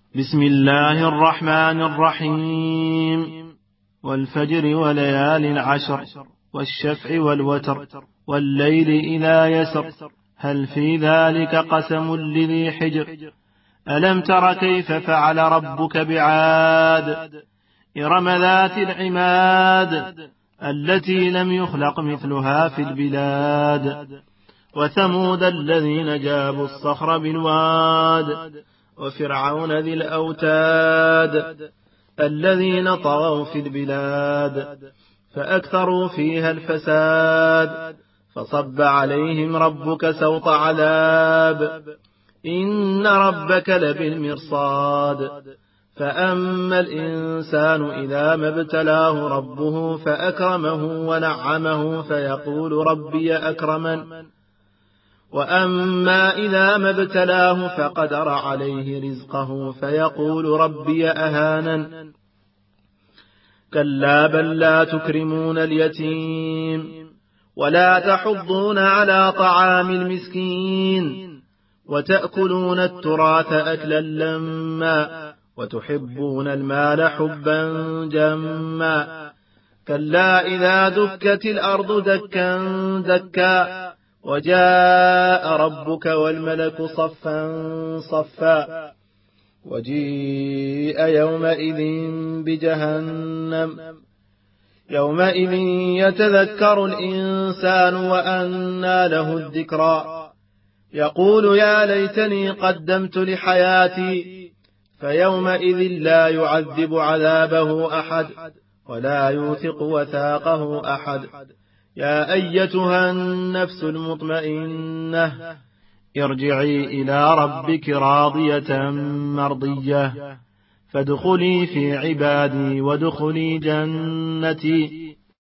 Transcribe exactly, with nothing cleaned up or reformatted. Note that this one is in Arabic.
بسم الله الرحمن الرحيم. والفجر وليال العشر والشفع والوتر والليل إذا يسر هل في ذلك قسم لذي حجر ألم تر كيف فعل ربك بعاد إرم ذات العماد التي لم يخلق مثلها في البلاد وثمود الذين جابوا الصخر بالواد وفرعون ذي الأوتاد الذين طغوا في البلاد فأكثروا فيها الفساد فصب عليهم ربك سوط عذاب إن ربك لبالمرصاد فأما الإنسان إذا ما ابتلاه ربه فأكرمه ونعمه فيقول ربي أكرمن وأما إذا ما ابتلاه فقدر عليه رزقه فيقول ربي أهانن كلا بل لا تكرمون اليتيم ولا تحضون على طعام المسكين وتأكلون التراث أكلا لما وتحبون المال حبا جما كلا إذا دكت الأرض دكا دكا وجاء ربك والملك صفا صفا وجيء يومئذ بجهنم يومئذ يتذكر الإنسان وأنى له الذكرى يقول يا ليتني قدمت لحياتي فيومئذ لا يعذب عذابه أحد ولا يوثق وثاقه أحد يا أيتها النفس المطمئنة ارجعي إلى ربك راضية مرضية فادخلي في عبادي وادخلي جنتي